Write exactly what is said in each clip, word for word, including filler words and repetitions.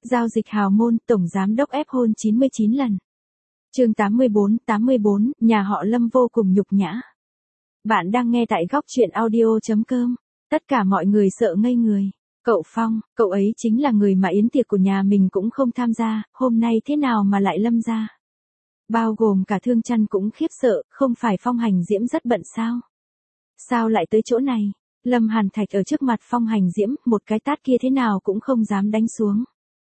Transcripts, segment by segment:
Giao dịch hào môn, tổng giám đốc ép hôn chín mươi chín lần. Chương tám mươi bốn, tám mươi bốn, nhà họ Lâm vô cùng nhục nhã. Bạn đang nghe tại góc truyện audio chấm com. Tất cả mọi người sợ ngây người. Cậu Phong, cậu ấy chính là người mà yến tiệc của nhà mình cũng không tham gia, hôm nay thế nào mà lại Lâm ra? Bao gồm cả Thương Chăn cũng khiếp sợ, không phải Phong Hành Diễm rất bận sao? Sao lại tới chỗ này? Lâm Hàn Thạch ở trước mặt Phong Hành Diễm, một cái tát kia thế nào cũng không dám đánh xuống.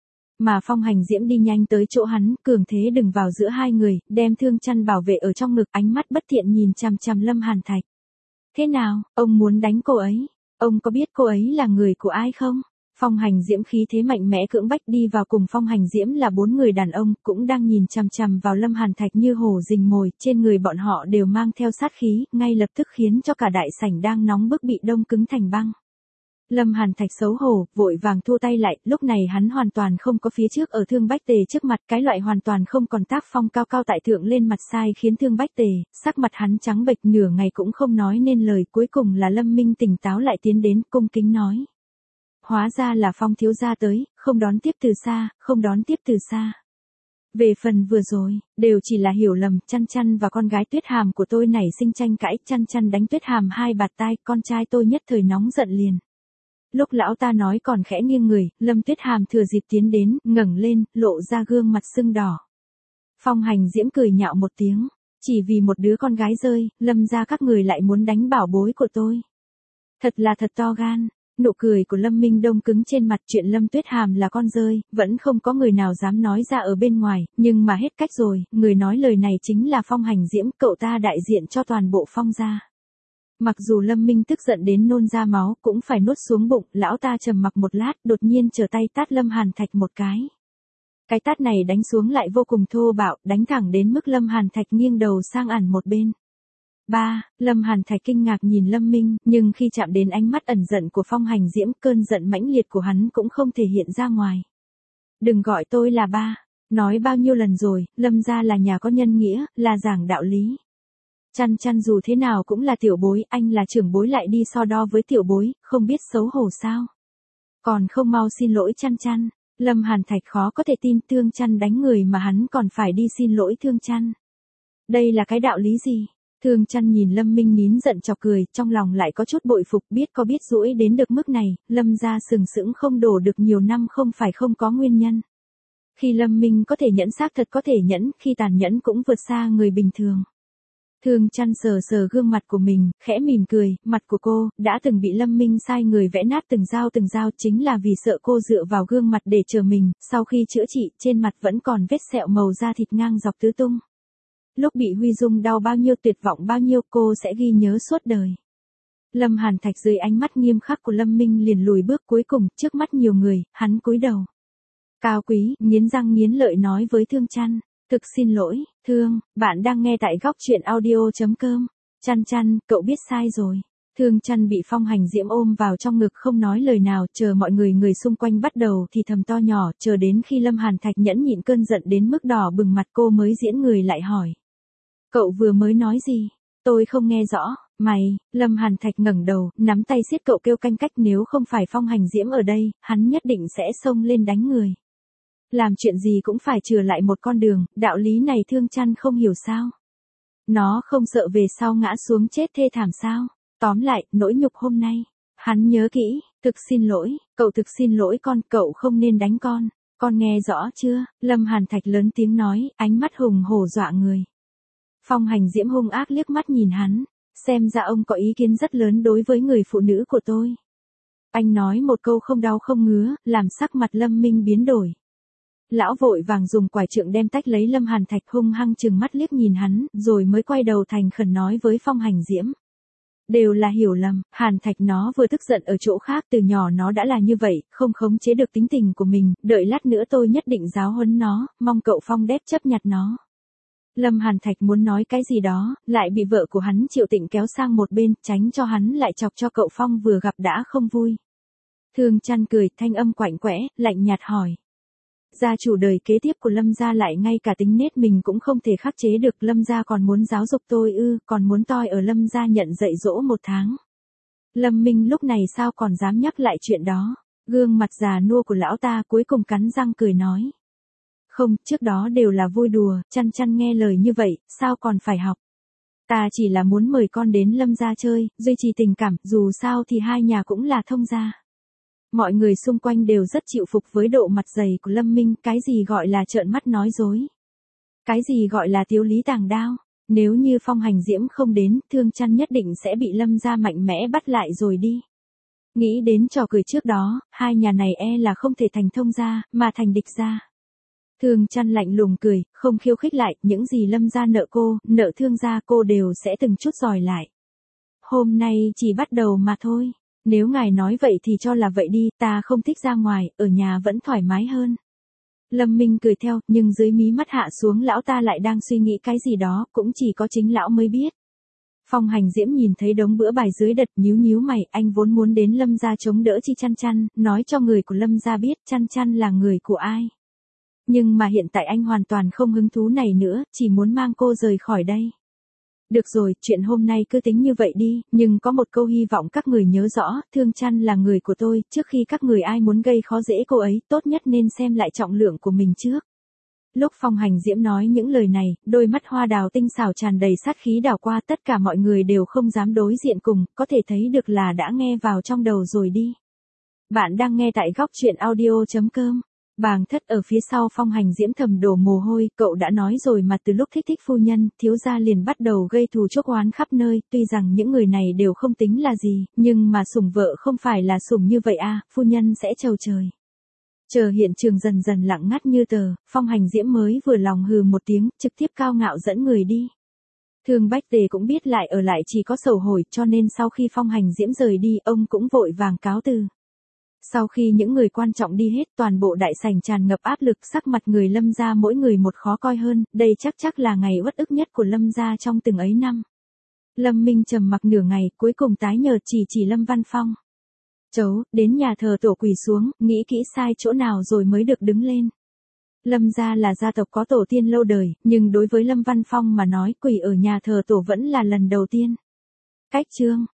Mà Phong Hành Diễm đi nhanh tới chỗ hắn, cường thế đừng vào giữa hai người, đem Thương Chăn bảo vệ ở trong ngực, ánh mắt bất thiện nhìn chằm chằm Lâm Hàn Thạch. Thế nào, ông muốn đánh cô ấy? Ông có biết cô ấy là người của ai không? Phong Hành Diễm khí thế mạnh mẽ cưỡng bách đi vào, cùng Phong Hành Diễm là bốn người đàn ông, cũng đang nhìn chằm chằm vào Lâm Hàn Thạch như hổ rình mồi, trên người bọn họ đều mang theo sát khí, ngay lập tức khiến cho cả đại sảnh đang nóng bức bị đông cứng thành băng. Lâm Hàn Thạch xấu hổ, vội vàng thua tay lại, lúc này hắn hoàn toàn không có phía trước ở Thương Bách Tề trước mặt, cái loại hoàn toàn không còn tác phong cao cao tại thượng lên mặt sai khiến Thương Bách Tề, sắc mặt hắn trắng bệch nửa ngày cũng không nói nên lời, cuối cùng là Lâm Minh tỉnh táo lại tiến đến, cung kính nói. Hóa ra là Phong thiếu gia tới, không đón tiếp từ xa, không đón tiếp từ xa. Về phần vừa rồi, đều chỉ là hiểu lầm, Chăn Chăn và con gái Tuyết Hàm của tôi nảy sinh tranh cãi, Chăn Chăn đánh Tuyết Hàm hai bạt tai, con trai tôi nhất thời nóng giận liền. Lúc lão ta nói còn khẽ nghiêng người, Lâm Tuyết Hàm thừa dịp tiến đến, ngẩng lên, lộ ra gương mặt sưng đỏ. Phong Hành Diễm cười nhạo một tiếng, chỉ vì một đứa con gái rơi, Lâm ra các người lại muốn đánh bảo bối của tôi. Thật là thật to gan. Nụ cười của Lâm Minh đông cứng trên mặt, chuyện Lâm Tuyết Hàm là con rơi, vẫn không có người nào dám nói ra ở bên ngoài, nhưng mà hết cách rồi, người nói lời này chính là Phong Hành Diễm, cậu ta đại diện cho toàn bộ Phong gia. Mặc dù Lâm Minh tức giận đến nôn ra máu, cũng phải nuốt xuống bụng, lão ta trầm mặc một lát, đột nhiên trở tay tát Lâm Hàn Thạch một cái. Cái tát này đánh xuống lại vô cùng thô bạo, đánh thẳng đến mức Lâm Hàn Thạch nghiêng đầu sang ẳn một bên. Ba, Lâm Hàn Thạch kinh ngạc nhìn Lâm Minh, nhưng khi chạm đến ánh mắt ẩn giận của Phong Hành Diễm, cơn giận mãnh liệt của hắn cũng không thể hiện ra ngoài. Đừng gọi tôi là ba, nói bao nhiêu lần rồi, Lâm gia là nhà có nhân nghĩa, là giảng đạo lý. Chăn Chăn dù thế nào cũng là tiểu bối, anh là trưởng bối lại đi so đo với tiểu bối, không biết xấu hổ sao? Còn không mau xin lỗi Chăn Chăn. Lâm Hàn Thạch khó có thể tin Thương Chăn đánh người mà hắn còn phải đi xin lỗi Thương Chăn. Đây là cái đạo lý gì? Thương Chăn nhìn Lâm Minh nín giận chọc cười, trong lòng lại có chút bội phục, biết có biết dỗi đến được mức này, Lâm gia sừng sững không đổ được nhiều năm không phải không có nguyên nhân. Khi Lâm Minh có thể nhẫn xác thật có thể nhẫn, khi tàn nhẫn cũng vượt xa người bình thường. Thương Chăn sờ sờ gương mặt của mình, khẽ mỉm cười, mặt của cô, đã từng bị Lâm Minh sai người vẽ nát từng dao từng dao chính là vì sợ cô dựa vào gương mặt để chờ mình, sau khi chữa trị, trên mặt vẫn còn vết sẹo màu da thịt ngang dọc tứ tung. Lúc bị Huy Dung đau bao nhiêu tuyệt vọng bao nhiêu cô sẽ ghi nhớ suốt đời. Lâm Hàn Thạch dưới ánh mắt nghiêm khắc của Lâm Minh liền lùi bước, cuối cùng, trước mắt nhiều người, hắn cúi đầu. Cao quý, nghiến răng nghiến lợi nói với Thương Chăn. Thực xin lỗi, Thương, bạn đang nghe tại góc truyện audio chấm com. Chăn Chăn, cậu biết sai rồi. Thương Chăn bị Phong Hành Diễm ôm vào trong ngực không nói lời nào, chờ mọi người người xung quanh bắt đầu thì thầm to nhỏ, chờ đến khi Lâm Hàn Thạch nhẫn nhịn cơn giận đến mức đỏ bừng mặt cô mới diễn người lại hỏi. Cậu vừa mới nói gì? Tôi không nghe rõ. Mày, Lâm Hàn Thạch ngẩng đầu, nắm tay siết cậu kêu canh cách, nếu không phải Phong Hành Diễm ở đây, hắn nhất định sẽ xông lên đánh người. Làm chuyện gì cũng phải chừa lại một con đường, đạo lý này Thương Chăn không hiểu sao? Nó không sợ về sau ngã xuống chết thê thảm sao? Tóm lại, nỗi nhục hôm nay, hắn nhớ kỹ, thực xin lỗi, cậu thực xin lỗi con, cậu không nên đánh con, con nghe rõ chưa? Lâm Hàn Thạch lớn tiếng nói, ánh mắt hùng hổ dọa người. Phong Hành Diễm hung ác liếc mắt nhìn hắn, xem ra ông có ý kiến rất lớn đối với người phụ nữ của tôi. Anh nói một câu không đau không ngứa, làm sắc mặt Lâm Minh biến đổi. Lão vội vàng dùng quải trượng đem tách lấy Lâm Hàn Thạch, hung hăng chừng mắt liếc nhìn hắn, rồi mới quay đầu thành khẩn nói với Phong Hành Diễm. Đều là hiểu lầm, Hàn Thạch nó vừa tức giận ở chỗ khác, từ nhỏ nó đã là như vậy, không khống chế được tính tình của mình, đợi lát nữa tôi nhất định giáo huấn nó, mong cậu Phong đép chấp nhặt nó. Lâm Hàn Thạch muốn nói cái gì đó, lại bị vợ của hắn Triệu Tịnh kéo sang một bên, tránh cho hắn lại chọc cho cậu Phong vừa gặp đã không vui. Thương Chăn cười, thanh âm quạnh quẽ, lạnh nhạt hỏi. Gia chủ đời kế tiếp của Lâm gia lại ngay cả tính nết mình cũng không thể khắc chế được, Lâm gia còn muốn giáo dục tôi ư, còn muốn tôi ở Lâm gia nhận dạy dỗ một tháng. Lâm Minh lúc này sao còn dám nhắc lại chuyện đó. Gương mặt già nua của lão ta cuối cùng cắn răng cười nói. Không, trước đó đều là vui đùa, chăn chăn nghe lời như vậy, sao còn phải học. Ta chỉ là muốn mời con đến Lâm gia chơi, duy trì tình cảm, dù sao thì hai nhà cũng là thông gia. Mọi người xung quanh đều rất chịu phục với độ mặt dày của Lâm Minh, cái gì gọi là trợn mắt nói dối. Cái gì gọi là tiếu lý tàng đao. Nếu như Phong Hành Diễm không đến, Thương Chăn nhất định sẽ bị Lâm gia mạnh mẽ bắt lại rồi đi. Nghĩ đến trò cười trước đó, hai nhà này e là không thể thành thông gia, mà thành địch gia. Thương Chăn lạnh lùng cười, không khiêu khích lại, những gì Lâm gia nợ cô, nợ Thương gia cô đều sẽ từng chút đòi lại. Hôm nay chỉ bắt đầu mà thôi. Nếu ngài nói vậy thì cho là vậy đi, ta không thích ra ngoài, ở nhà vẫn thoải mái hơn. Lâm Minh cười theo, nhưng dưới mí mắt hạ xuống lão ta lại đang suy nghĩ cái gì đó, cũng chỉ có chính lão mới biết. Phong Hành Diễm nhìn thấy đống bữa bài dưới đất, nhíu nhíu mày, anh vốn muốn đến Lâm gia chống đỡ Chi Chăn Chăn, nói cho người của Lâm gia biết Chăn Chăn là người của ai. Nhưng mà hiện tại anh hoàn toàn không hứng thú này nữa, chỉ muốn mang cô rời khỏi đây. Được rồi, chuyện hôm nay cứ tính như vậy đi, nhưng có một câu hy vọng các người nhớ rõ, Thương Chăn là người của tôi, trước khi các người ai muốn gây khó dễ cô ấy, tốt nhất nên xem lại trọng lượng của mình trước. Lúc Phong Hành Diễm nói những lời này, đôi mắt hoa đào tinh xảo tràn đầy sát khí đảo qua, tất cả mọi người đều không dám đối diện cùng, có thể thấy được là đã nghe vào trong đầu rồi đi. Bạn đang nghe tại góc truyện audio chấm com. Bàng Thất ở phía sau Phong Hành Diễm thầm đổ mồ hôi, cậu đã nói rồi mà từ lúc thích thích phu nhân, thiếu gia liền bắt đầu gây thù chuốc oán khắp nơi, tuy rằng những người này đều không tính là gì, nhưng mà sủng vợ không phải là sủng như vậy à, phu nhân sẽ chầu trời. Chờ hiện trường dần dần lặng ngắt như tờ, Phong Hành Diễm mới vừa lòng hừ một tiếng, trực tiếp cao ngạo dẫn người đi. Thương Bách Tề cũng biết lại ở lại chỉ có sầu hổi, cho nên sau khi Phong Hành Diễm rời đi, ông cũng vội vàng cáo từ. Sau khi những người quan trọng đi hết, toàn bộ đại sảnh tràn ngập áp lực, sắc mặt người Lâm gia mỗi người một khó coi hơn, đây chắc chắc là ngày uất ức nhất của Lâm gia trong từng ấy năm. Lâm Minh trầm mặc nửa ngày, cuối cùng tái nhợt chỉ chỉ Lâm Văn Phong. Chấu, đến nhà thờ tổ quỳ xuống, nghĩ kỹ sai chỗ nào rồi mới được đứng lên. Lâm gia là gia tộc có tổ tiên lâu đời, nhưng đối với Lâm Văn Phong mà nói quỳ ở nhà thờ tổ vẫn là lần đầu tiên. Cách chương.